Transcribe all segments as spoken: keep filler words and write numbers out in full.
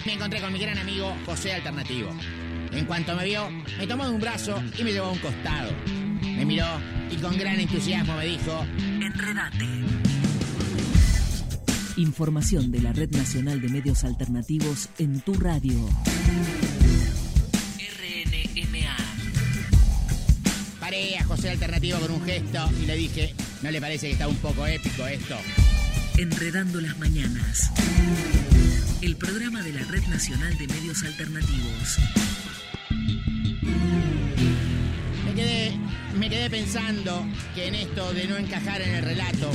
Me encontré con mi gran amigo José Alternativo. En cuanto me vio, me tomó de un brazo y me llevó a un costado. Me miró y con gran entusiasmo me dijo: Enredate. Información de la Red Nacional de Medios Alternativos en tu radio. R N M A. Paré a José Alternativo con un gesto y le dije: ¿no le parece que está un poco épico esto? Enredando las mañanas. El programa de la Red Nacional de Medios Alternativos. Me quedé, me quedé pensando que en esto de no encajar en el relato.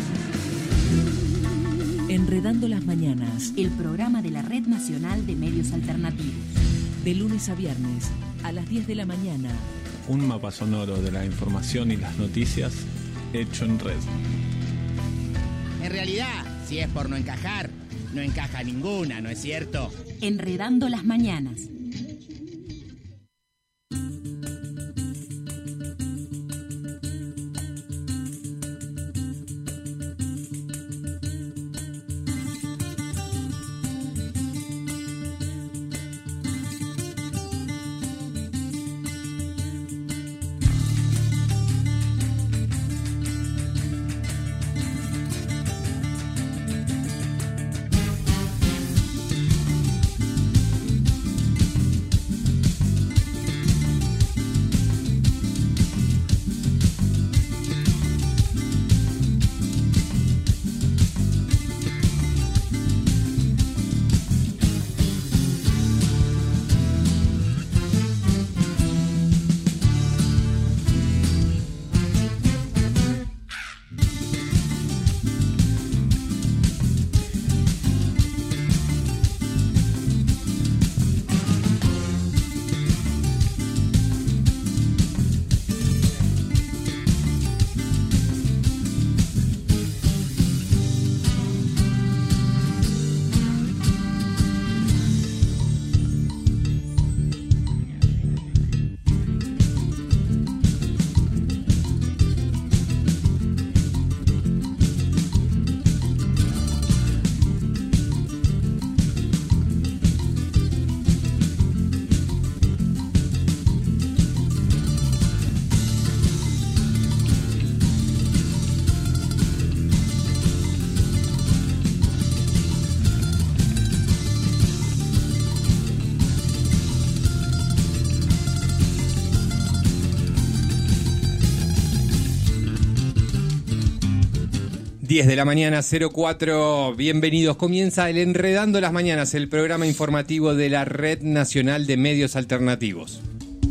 Enredando las mañanas. El programa de la Red Nacional de Medios Alternativos. De lunes a viernes, a las diez de la mañana. Un mapa sonoro de la información y las noticias hecho en red. En realidad, si es por no encajar, no encaja ninguna, ¿no es cierto? Enredando las mañanas. diez de la mañana, cero cuatro, bienvenidos. Comienza el Enredando las Mañanas, el programa informativo de la Red Nacional de Medios Alternativos.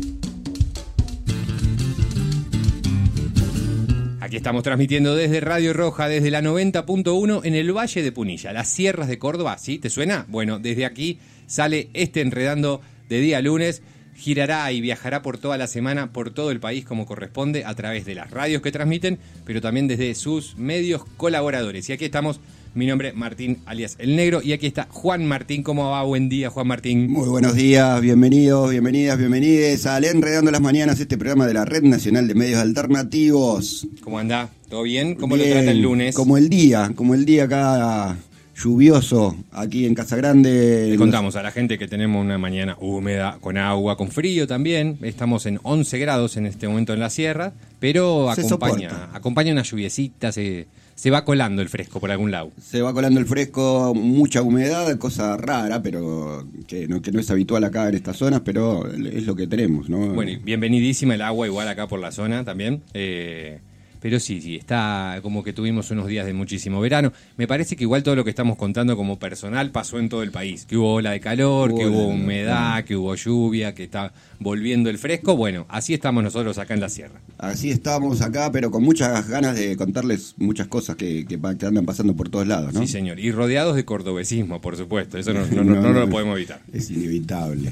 Aquí estamos transmitiendo desde Radio Roja, desde la noventa punto uno en el Valle de Punilla, las sierras de Córdoba. ¿Sí? ¿Te suena? Bueno, desde aquí sale este Enredando de día lunes. Girará y viajará por toda la semana, por todo el país como corresponde, a través de las radios que transmiten, pero también desde sus medios colaboradores. Y aquí estamos, mi nombre Martín, alias El Negro, y aquí está Juan Martín. ¿Cómo va? Buen día, Juan Martín. Muy buenos días, bienvenidos, bienvenidas, bienvenides al Enredando las Mañanas, este programa de la Red Nacional de Medios Alternativos. ¿Cómo anda? ¿Todo bien? ¿Cómo bien, lo trata el lunes? Como el día, como el día acá lluvioso aquí en Casa Grande. Le contamos a la gente que tenemos una mañana húmeda, con agua, con frío también. Estamos en once grados en este momento en la sierra, pero se acompaña, soporta. acompaña una lluviecita, se, se va colando el fresco por algún lado. Se va colando el fresco, mucha humedad, cosa rara, pero que no, que no es habitual acá en estas zonas, pero es lo que tenemos, ¿no? Bueno, y bienvenidísima el agua igual acá por la zona también. Eh, Pero sí, sí, está como que tuvimos unos días de muchísimo verano. Me parece que igual todo lo que estamos contando como personal pasó en todo el país. Que hubo ola de calor, Hubo que hubo ola, humedad, claro. que hubo lluvia, que está volviendo el fresco. Bueno, así estamos nosotros acá en la sierra. Así estamos acá, pero con muchas ganas de contarles muchas cosas que, que, que andan pasando por todos lados, ¿no? Sí, señor. Y rodeados de cordobesismo, por supuesto. Eso no, no, no, no, no lo podemos evitar. Es inevitable.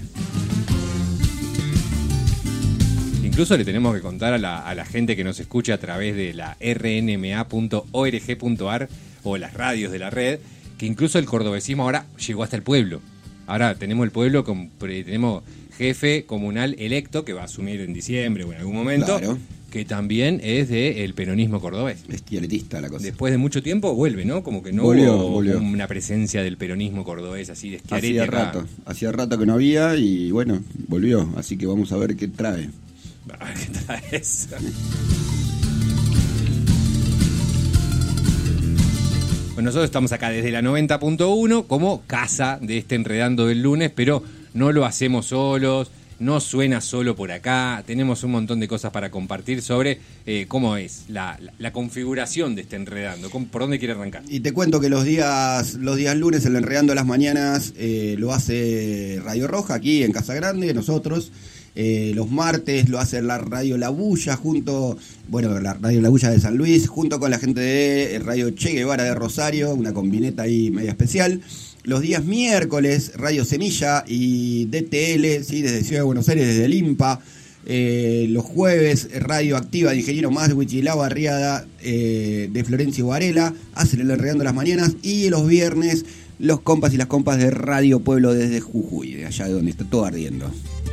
Incluso le tenemos que contar a la, a la gente que nos escucha a través de la r n m a punto org punto a r o las radios de la red, que incluso el cordobesismo ahora llegó hasta el pueblo. Ahora tenemos el pueblo, con, tenemos jefe comunal electo que va a asumir en diciembre o en algún momento, Claro. que también es del peronismo cordobés. Es tialetista la cosa. Después de mucho tiempo vuelve, ¿no? Como que no volvió, hubo volvió. una presencia del peronismo cordobés así de Schiaretti Hacía acá. rato, hacía rato que no había y bueno, volvió. Así que vamos a ver qué trae. A ver qué trae eso. Bueno, nosotros estamos acá desde la noventa punto uno como casa de este Enredando del lunes, pero no lo hacemos solos, no suena solo por acá, tenemos un montón de cosas para compartir sobre eh, cómo es la, la, la configuración de este Enredando, cómo, por dónde quiere arrancar. Y te cuento que los días los días lunes, el Enredando a las mañanas, eh, lo hace Radio Roja, aquí en Casa Grande, nosotros. Eh, los martes lo hace la Radio La Bulla, junto, bueno, la Radio La Bulla de San Luis, junto con la gente de Radio Che Guevara de Rosario, una combineta ahí media especial. Los días miércoles, Radio Semilla y D T L, ¿sí? Desde Ciudad de Buenos Aires, desde el IMPA. Eh, los jueves, Radio Activa de Ingeniero Maswich y La Barriada eh, de Florencio Varela, hacen el Enredando las mañanas. Y los viernes, los compas y las compas de Radio Pueblo desde Jujuy, de allá de donde está todo ardiendo.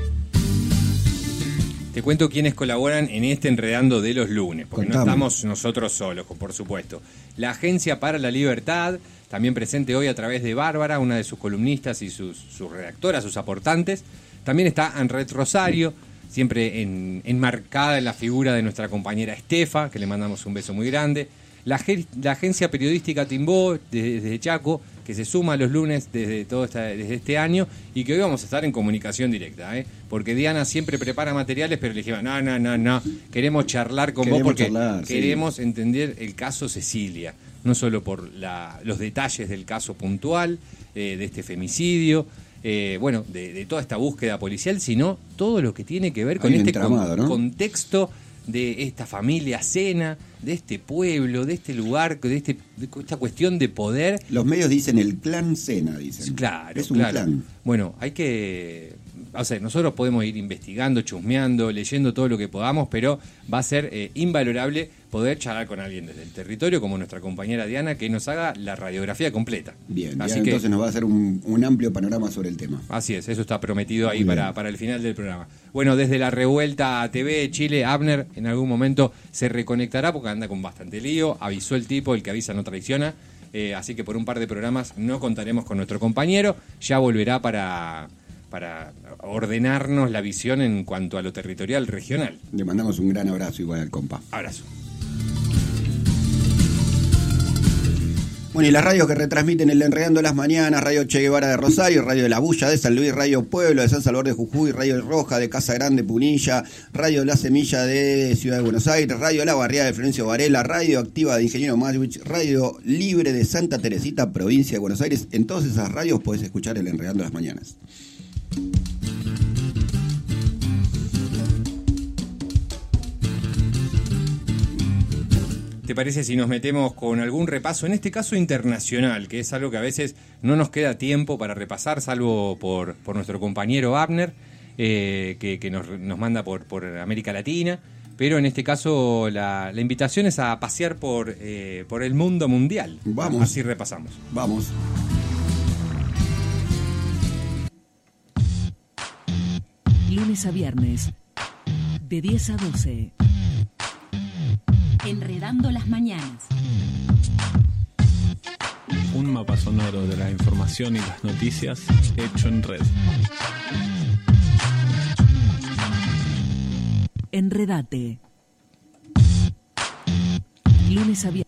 Te cuento quiénes colaboran en este Enredando de los lunes, porque Contame. no estamos nosotros solos, por supuesto. La Agencia para la Libertad, también presente hoy a través de Bárbara, una de sus columnistas y sus, sus redactoras, sus aportantes. También está Anret Rosario, siempre en, enmarcada en la figura de nuestra compañera Estefa, que le mandamos un beso muy grande. La, la Agencia Periodística Timbó, desde, desde Chaco, que se suma los lunes desde todo esta, desde este año, y que hoy vamos a estar en comunicación directa, ¿eh? Porque Diana siempre prepara materiales, pero le dijimos, no, no, no, no, queremos charlar con Queremos vos porque charlar, queremos sí. entender el caso Cecilia, no solo por la, los detalles del caso puntual, eh, de este femicidio, eh, bueno, de, de toda esta búsqueda policial, sino todo lo que tiene que ver con Hay un este entramado, con, ¿no? contexto de esta familia Sena, de este pueblo, de este lugar, de, este, de esta cuestión de poder. Los medios dicen el clan Sena, dicen. Claro, es un claro. clan. Bueno, hay que... O sea, nosotros podemos ir investigando, chusmeando, leyendo todo lo que podamos, pero va a ser eh, invalorable poder charlar con alguien desde el territorio, como nuestra compañera Diana, que nos haga la radiografía completa. Bien, así Diana, que, entonces nos va a hacer un, un amplio panorama sobre el tema. Así es, eso está prometido ahí Muy para, bien. para el final del programa. Bueno, desde la Revuelta a T V Chile, Abner en algún momento se reconectará porque anda con bastante lío, avisó el tipo, el que avisa no traiciona, eh, así que por un par de programas no contaremos con nuestro compañero, ya volverá para... para ordenarnos la visión en cuanto a lo territorial regional. Le mandamos un gran abrazo igual al compa. Abrazo. Bueno, y las radios que retransmiten el Enredando las Mañanas, Radio Che Guevara de Rosario, Radio La Bulla de San Luis, Radio Pueblo de San Salvador de Jujuy, Radio Roja de Casa Grande Punilla, Radio La Semilla de Ciudad de Buenos Aires, Radio La Barriada de Florencio Varela, Radio Activa de Ingeniero Maswich, Radio Libre de Santa Teresita, provincia de Buenos Aires. En todas esas radios podés escuchar el Enredando las Mañanas. ¿Te parece si nos metemos con algún repaso, en este caso internacional, que es algo que a veces no nos queda tiempo para repasar, salvo por, por nuestro compañero Abner, eh, que, que nos, nos manda por, por América Latina, pero en este caso la, la invitación es a pasear por, eh, por el mundo mundial. Vamos. Así repasamos. Vamos. Lunes a viernes, de diez a doce. Enredando las mañanas. Un mapa sonoro de la información y las noticias hecho en red. Enredate. Lunes a viernes.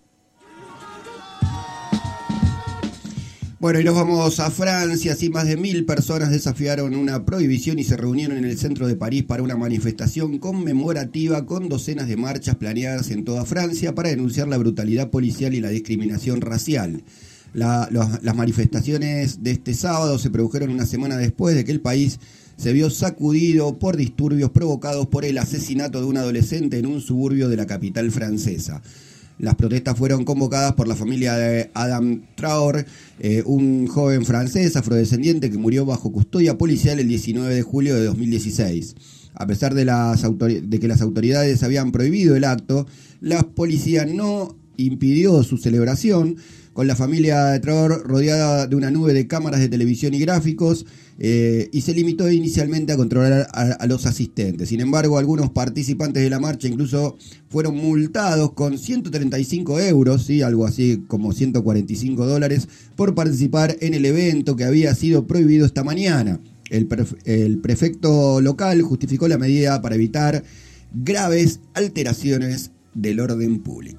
Bueno, y nos vamos a Francia. Así más de mil personas desafiaron una prohibición y se reunieron en el centro de París para una manifestación conmemorativa con docenas de marchas planeadas en toda Francia para denunciar la brutalidad policial y la discriminación racial. La, los, las manifestaciones de este sábado se produjeron una semana después de que el país se vio sacudido por disturbios provocados por el asesinato de un adolescente en un suburbio de la capital francesa. Las protestas fueron convocadas por la familia de Adam Traoré, eh, un joven francés afrodescendiente que murió bajo custodia policial el diecinueve de julio de dos mil dieciséis. A pesar de, las autori- de que las autoridades habían prohibido el acto, la policía no impidió su celebración, con la familia de Traor rodeada de una nube de cámaras de televisión y gráficos, eh, y se limitó inicialmente a controlar a, a los asistentes. Sin embargo, algunos participantes de la marcha incluso fueron multados con ciento treinta y cinco euros, ¿sí? Algo así como ciento cuarenta y cinco dólares, por participar en el evento que había sido prohibido esta mañana. El, pref- el prefecto local justificó la medida para evitar graves alteraciones del orden público.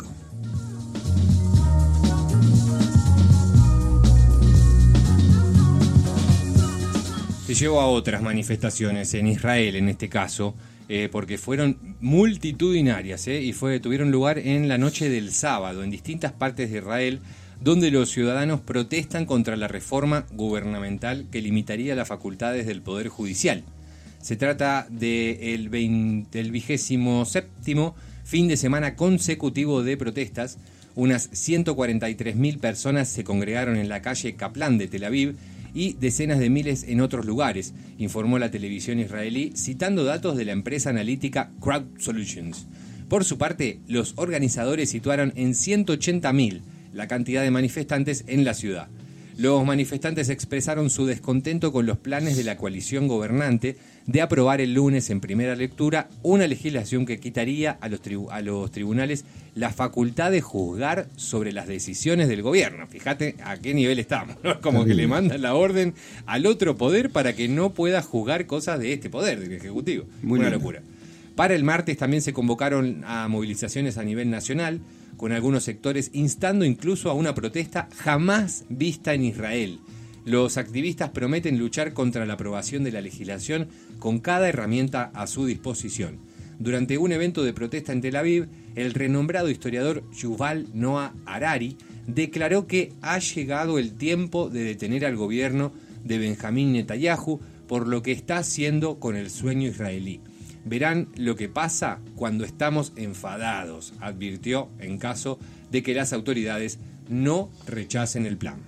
Se llevó a otras manifestaciones en Israel, en este caso, eh, porque fueron multitudinarias eh, y fue, tuvieron lugar en la noche del sábado en distintas partes de Israel, donde los ciudadanos protestan contra la reforma gubernamental que limitaría las facultades del Poder Judicial. Se trata del vigésimo séptimo fin de semana consecutivo de protestas. Unas ciento cuarenta y tres mil personas se congregaron en la calle Kaplan de Tel Aviv y decenas de miles en otros lugares, informó la televisión israelí, citando datos de la empresa analítica Crowd Solutions. Por su parte, los organizadores situaron en ciento ochenta mil la cantidad de manifestantes en la ciudad. Los manifestantes expresaron su descontento con los planes de la coalición gobernante de aprobar el lunes en primera lectura una legislación que quitaría a los, tribu- a los tribunales la facultad de juzgar sobre las decisiones del gobierno. Fíjate a qué nivel estamos, ¿no? Como que le mandan la orden al otro poder para que no pueda juzgar cosas de este poder, del Ejecutivo. Muy Una bien. locura. Para el martes también se convocaron a movilizaciones a nivel nacional, con algunos sectores instando incluso a una protesta jamás vista en Israel. Los activistas prometen luchar contra la aprobación de la legislación con cada herramienta a su disposición. Durante un evento de protesta en Tel Aviv, el renombrado historiador Yuval Noah Harari declaró que ha llegado el tiempo de detener al gobierno de Benjamín Netanyahu por lo que está haciendo con el sueño israelí. Verán lo que pasa cuando estamos enfadados, advirtió en caso de que las autoridades no rechacen el plan.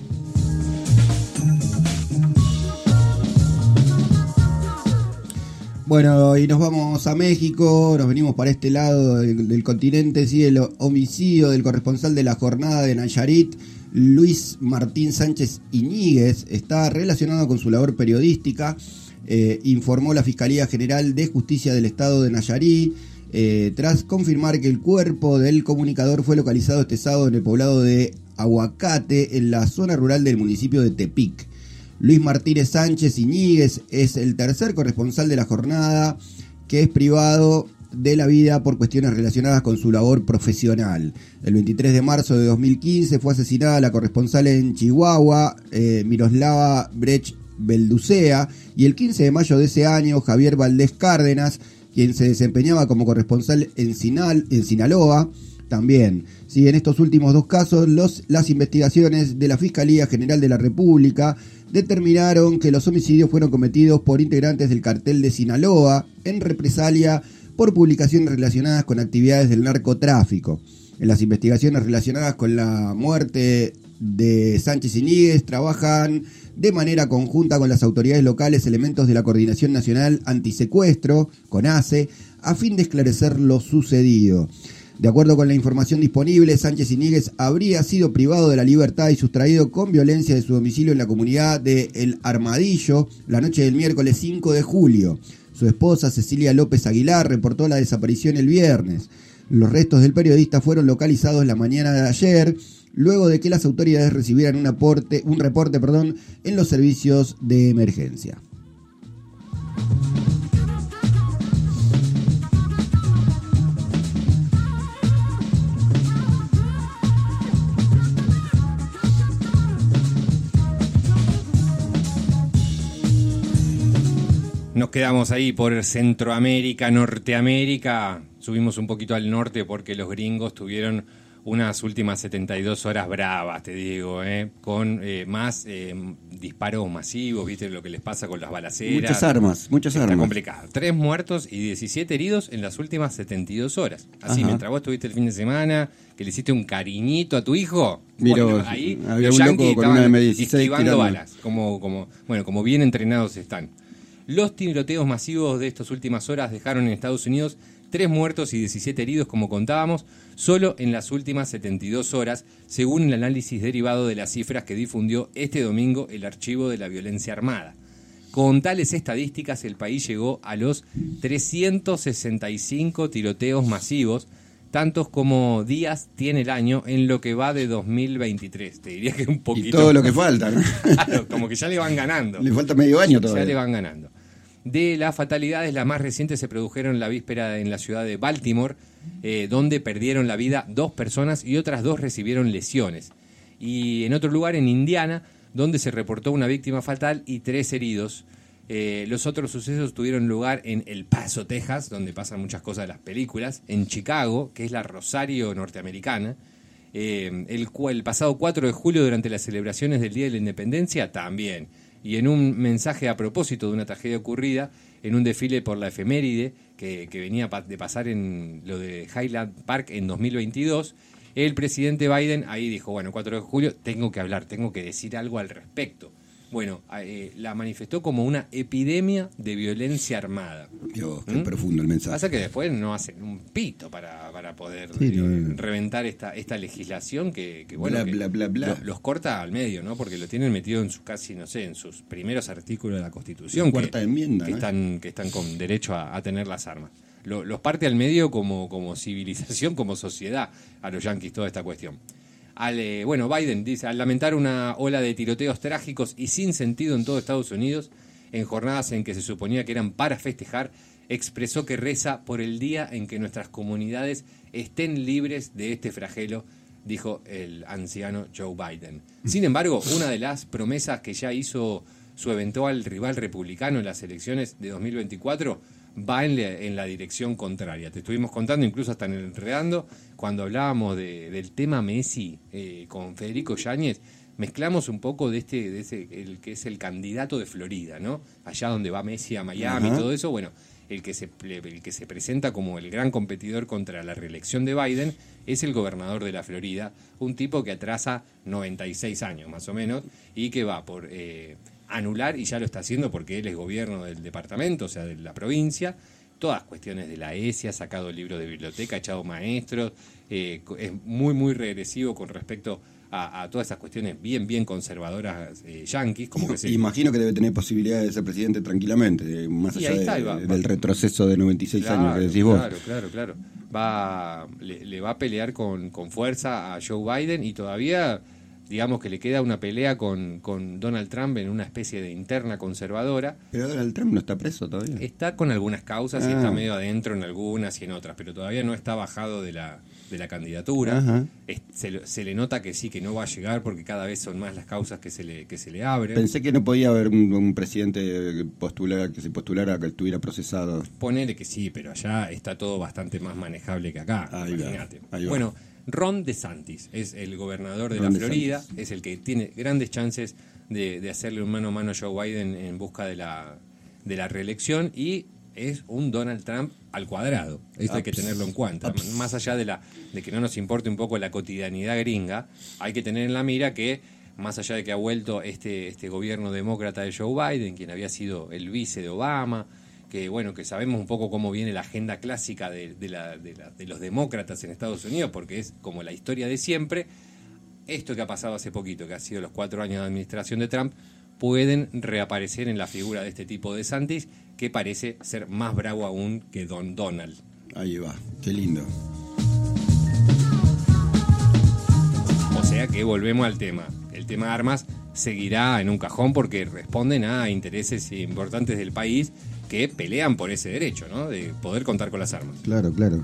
Bueno, y nos vamos a México, nos venimos para este lado del, del continente, sigue el homicidio del corresponsal de la jornada de Nayarit, Luis Martín Sánchez Iñiguez, está relacionado con su labor periodística, eh, informó la Fiscalía General de Justicia del Estado de Nayarit, eh, tras confirmar que el cuerpo del comunicador fue localizado este sábado en el poblado de Aguacate, en la zona rural del municipio de Tepic. Luis Martínez Sánchez Iñiguez es el tercer corresponsal de la jornada que es privado de la vida por cuestiones relacionadas con su labor profesional. El veintitrés de marzo de dos mil quince fue asesinada la corresponsal en Chihuahua, eh, Miroslava Brech Belducea, y el quince de mayo de ese año Javier Valdés Cárdenas, quien se desempeñaba como corresponsal en, Sinal, en Sinaloa, también. Sí, en estos últimos dos casos, los, las investigaciones de la Fiscalía General de la República determinaron que los homicidios fueron cometidos por integrantes del cartel de Sinaloa en represalia por publicaciones relacionadas con actividades del narcotráfico. En las investigaciones relacionadas con la muerte de Sánchez Iñiguez trabajan de manera conjunta con las autoridades locales elementos de la Coordinación Nacional Antisecuestro, CONASE, a fin de esclarecer lo sucedido. De acuerdo con la información disponible, Sánchez Iñiguez habría sido privado de la libertad y sustraído con violencia de su domicilio en la comunidad de El Armadillo la noche del miércoles cinco de julio. Su esposa, Cecilia López Aguilar, reportó la desaparición el viernes. Los restos del periodista fueron localizados la mañana de ayer, luego de que las autoridades recibieran un, aporte, un reporte perdón, en los servicios de emergencia. Nos quedamos ahí por Centroamérica, Norteamérica. Subimos un poquito al norte porque los gringos tuvieron unas últimas setenta y dos horas bravas, te digo, ¿eh? con eh, más eh, disparos masivos, ¿viste lo que les pasa con las balaceras? Muchas armas, muchas Está armas. complicado. Tres muertos y diecisiete heridos en las últimas setenta y dos horas. Así, Ajá. mientras vos estuviste el fin de semana, que le hiciste un cariñito a tu hijo, Mira bueno, vos, ahí había los un loco yanquis con estaban una eme dieciséis esquivando tirando. balas, como, como, bueno, como bien entrenados están. Los tiroteos masivos de estas últimas horas dejaron en Estados Unidos Tres muertos y diecisiete heridos, como contábamos, solo en las últimas setenta y dos horas, según el análisis derivado de las cifras que difundió este domingo el Archivo de la Violencia Armada. Con tales estadísticas, el país llegó a los trescientos sesenta y cinco tiroteos masivos, tantos como días tiene el año en lo que va de dos mil veintitrés. Te diría que un poquito... Y todo lo que falta, ¿no? Claro, como que ya le van ganando. Le falta medio año todavía. Ya le van ganando. De las fatalidades, las más recientes se produjeron la víspera en la ciudad de Baltimore, eh, donde perdieron la vida dos personas y otras dos recibieron lesiones. Y en otro lugar, en Indiana, donde se reportó una víctima fatal y tres heridos. Eh, los otros sucesos tuvieron lugar en El Paso, Texas, donde pasan muchas cosas de las películas, en Chicago, que es la Rosario norteamericana, eh, el, el pasado cuatro de julio, durante las celebraciones del Día de la Independencia, también. Y en un mensaje a propósito de una tragedia ocurrida, en un desfile por la efeméride que, que venía de pasar en lo de Highland Park en dos mil veintidós, el presidente Biden ahí dijo, bueno, cuatro de julio, tengo que hablar, tengo que decir algo al respecto. Bueno, eh, la manifestó como una epidemia de violencia armada. Dios, qué ¿Mm? profundo el mensaje. Pasa que después no hacen un pito para, para poder Sí, eh, no. reventar esta, esta legislación que, que bueno, Bla, que bla, bla, bla. Los, los corta al medio, ¿no? Porque lo tienen metido en sus casi, no sé, en sus primeros artículos de la Constitución. La cuarta que, enmienda, que ¿no? están, que están con derecho a, a tener las armas. Lo, los parte al medio como, como civilización, como sociedad, a los yanquis toda esta cuestión. Al, eh, bueno, Biden dice, al lamentar una ola de tiroteos trágicos y sin sentido en todo Estados Unidos, en jornadas en que se suponía que eran para festejar, expresó que reza por el día en que nuestras comunidades estén libres de este flagelo, dijo el anciano Joe Biden. Sin embargo, una de las promesas que ya hizo su eventual rival republicano en las elecciones de dos mil veinticuatro va en la, en la dirección contraria. Te estuvimos contando, incluso hasta en el Enredando, cuando hablábamos de, del tema Messi eh, con Federico Yáñez, mezclamos un poco de este, de ese, el que es el candidato de Florida, ¿no? Allá donde va Messi a Miami y todo eso, bueno, el que se el que se presenta como el gran competidor contra la reelección de Biden es el gobernador de la Florida, un tipo que atrasa noventa y seis años más o menos y que va por eh, anular, y ya lo está haciendo porque él es gobierno del departamento, o sea, de la provincia, todas cuestiones de la E S I, ha sacado el libro de biblioteca, ha echado maestros, eh, es muy, muy regresivo con respecto a, a todas esas cuestiones bien, bien conservadoras eh, yanquis. Como que se... Imagino que debe tener posibilidades de ser presidente tranquilamente, más Y allá ahí está, de, va, de, va. del retroceso de noventa y seis Claro, años que decís vos. Claro, claro, claro. Va, le, le va a pelear con, con fuerza a Joe Biden y todavía, digamos que le queda una pelea con, con Donald Trump en una especie de interna conservadora. Pero Donald Trump no está preso todavía. Está con algunas causas y Ah. está medio adentro en algunas y en otras, pero todavía no está bajado de la, de la candidatura. Ajá. Es- se, lo- se le nota que sí, que no va a llegar porque cada vez son más las causas que se le, que se le abren. Pensé que no podía haber un, un presidente postular, que se postulara que estuviera procesado. Ponele que sí, pero allá está todo bastante más manejable que acá. Ahí va, Imagínate. ahí va. Bueno, Ron DeSantis es el gobernador de Ron la Florida, DeSantis. es el que tiene grandes chances de, de hacerle un mano a mano a Joe Biden en busca de la, de la reelección, y es un Donald Trump al cuadrado. Esto hay que Ups. tenerlo en cuenta. Ups. Más allá de, la, de que no nos importe un poco la cotidianidad gringa, hay que tener en la mira que, más allá de que ha vuelto este, este gobierno demócrata de Joe Biden, quien había sido el vice de Obama, que bueno, que sabemos un poco cómo viene la agenda clásica de, de, la, de, la, de los demócratas en Estados Unidos, porque es como la historia de siempre. Esto que ha pasado hace poquito, que ha sido los cuatro años de administración de Trump, pueden reaparecer en la figura de este tipo de DeSantis, que parece ser más bravo aún que Don Donald. Ahí va, qué lindo. O sea que volvemos al tema. El tema de armas seguirá en un cajón porque responden a intereses importantes del país que pelean por ese derecho, ¿no? De poder contar con las armas. Claro, claro.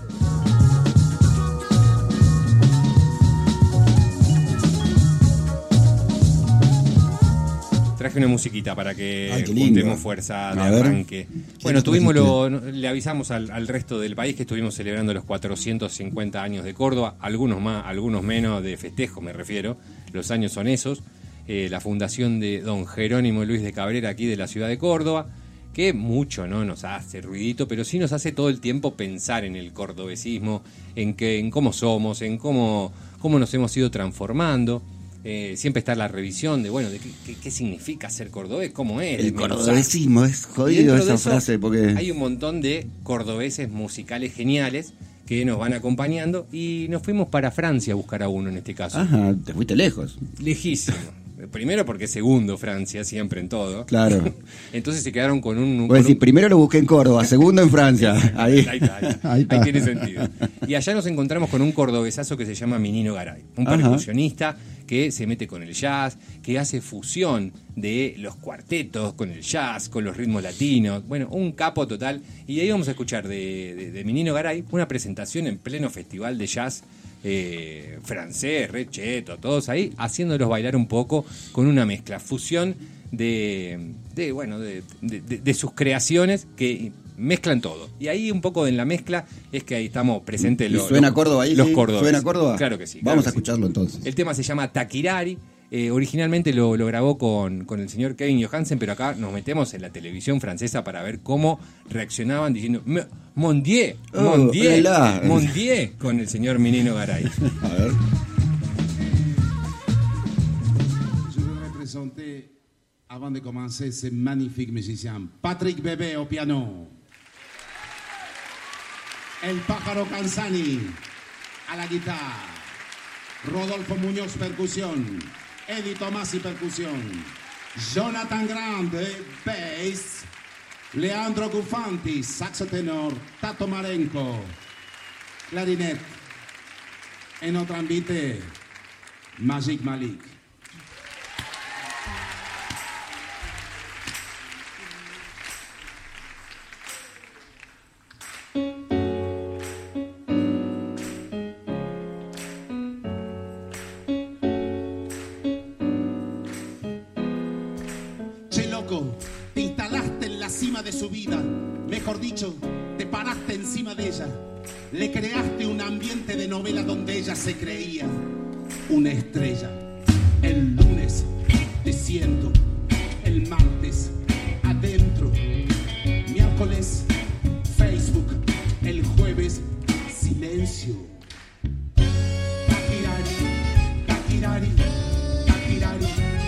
Traje una musiquita para que Ay, qué lindo. juntemos fuerza de A ver. arranque. ¿Qué Bueno, nos tuvimos trajiste? lo, le avisamos al, al resto del país que estuvimos celebrando los cuatrocientos cincuenta años de Córdoba, algunos más, algunos menos, de festejo me refiero, los años son esos. Eh, la fundación de don Jerónimo Luis de Cabrera, aquí de la ciudad de Córdoba, que mucho no nos hace ruidito, pero sí nos hace todo el tiempo pensar en el cordobesismo, en que, en cómo somos, en cómo, cómo nos hemos ido transformando. Eh, siempre está la revisión de, bueno, de qué, qué, qué significa ser cordobés, cómo es. El cordobesismo es jodido esa frase porque... Hay un montón de cordobeses musicales geniales que nos van acompañando y nos fuimos para Francia a buscar a uno en este caso. Ajá, te fuiste lejos. Lejísimo. Primero porque segundo Francia, siempre en todo. Claro. Entonces se quedaron con un... un Voy a decir, un... primero lo busqué en Córdoba, segundo en Francia. Ahí, ahí, está, ahí, está. ahí está. Ahí tiene sentido. Y allá nos encontramos con un cordobesazo que se llama Minino Garay. Un Ajá. percusionista que se mete con el jazz, que hace fusión de los cuartetos con el jazz, con los ritmos latinos. Bueno, un capo total. Y ahí vamos a escuchar de, de, de Minino Garay una presentación en pleno festival de jazz Eh, francés, re cheto, todos ahí, haciéndolos bailar un poco con una mezcla, fusión de, de bueno, de, de, de, de sus creaciones que mezclan todo. Y ahí un poco en la mezcla es que ahí estamos presentes los, ¿Suena los, Córdoba ahí? los ¿Sí? córdobases. ¿Suena Córdoba? Claro que sí. Vamos claro a que escucharlo sí. entonces. El tema se llama Takirari. Eh, originalmente lo, lo grabó con, con el señor Kevin Johansen, pero acá nos metemos en la televisión francesa para ver cómo reaccionaban diciendo Mon Dieu, Mon Oh, Dieu, hola. Mon Dieu, con el señor Minino Garay. A ver. Je voudrais présenter, avant de commencer, ce magnifique musicien, Patrick Bébé au piano, El Pájaro Canzani a la guitarra, Rodolfo Muñoz percusión, Eddie Tomasi percusión, Jonathan Grande bass, Leandro Gufanti saxo tenor, Tato Marenco clarinette, en notre invité Magic Malik. Te instalaste en la cima de su vida, mejor dicho, te paraste encima de ella, le creaste un ambiente de novela donde ella se creía una estrella. El lunes te siento, el martes adentro, miércoles Facebook, el jueves silencio. Takirari, Takirari, Takirari.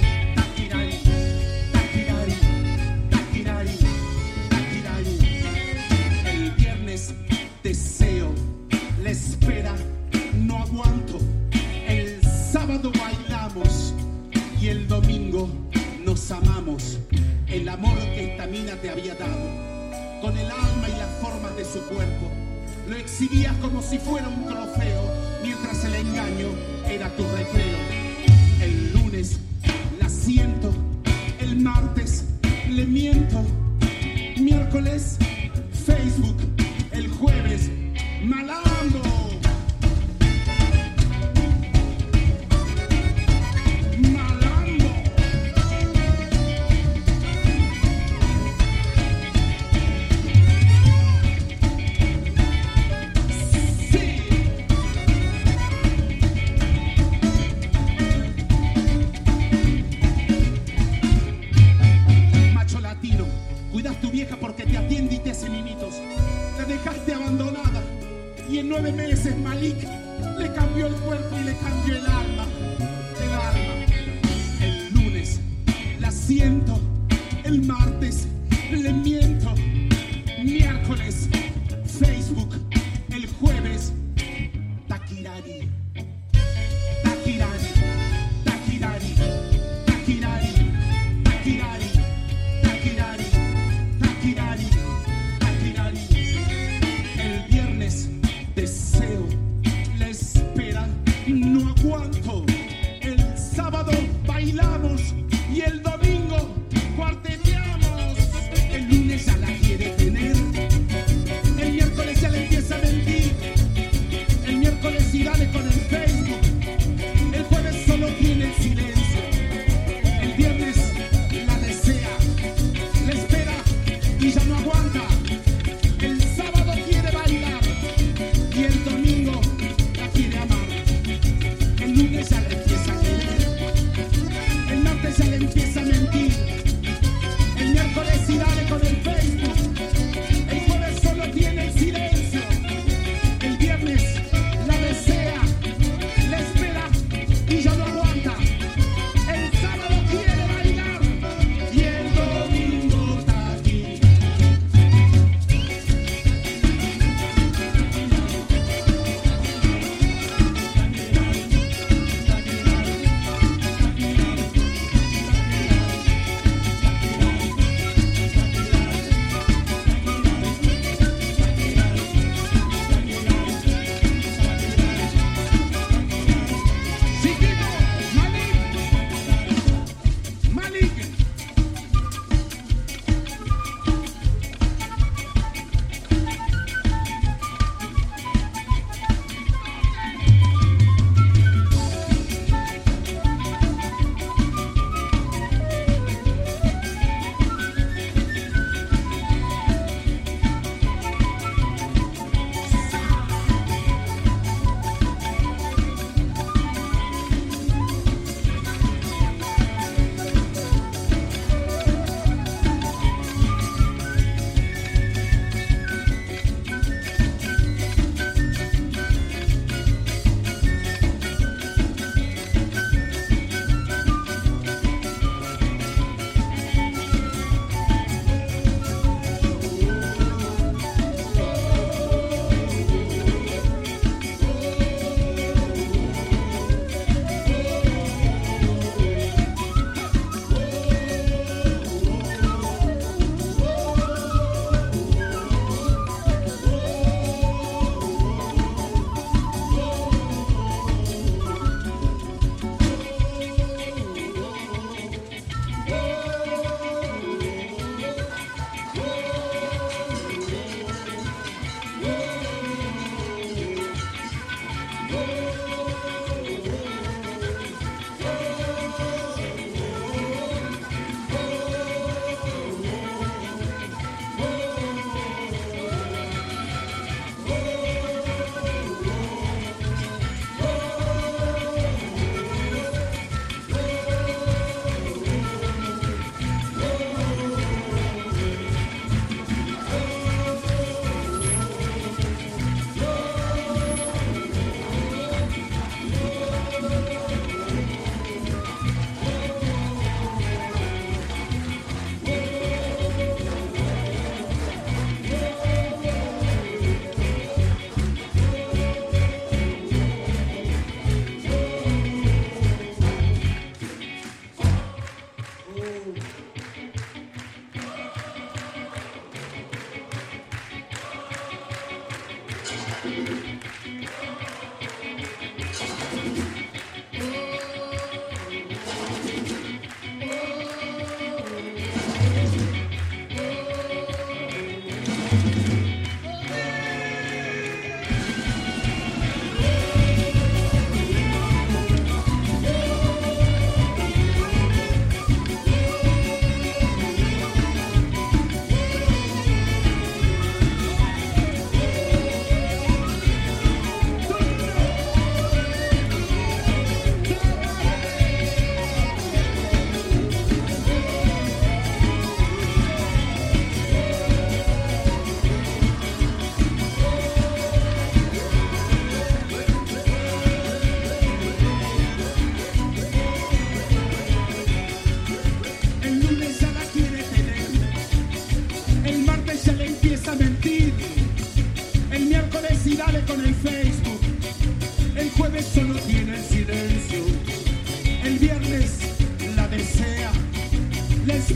Deseo, la espera, no aguanto. El sábado bailamos y el domingo nos amamos. El amor que esta mina te había dado, con el alma y las formas de su cuerpo, lo exhibías como si fuera un trofeo, mientras el engaño era tu recreo. El lunes la siento, el martes le miento, miércoles Facebook, el jueves, malambo. Malambo. Sí. Macho latino, cuidas tu vieja porque te atiende y te hace mimitos. La dejaste abandonada y en nueve meses Malik le cambió el cuerpo y le cambió el alma. El alma. El lunes la siento, el martes le miento, miércoles Facebook, el jueves Takirari. Takirari, Takirari, Takirari, Takirari, Takirari, Takirari. El viernes deseo, la espera, no aguanto. El sábado bailamos y el domingo cuarteteamos. El lunes ya la quiere tener, el miércoles ya le empieza a mentir, el miércoles y dale con el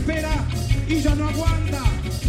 espera y ya no aguanta.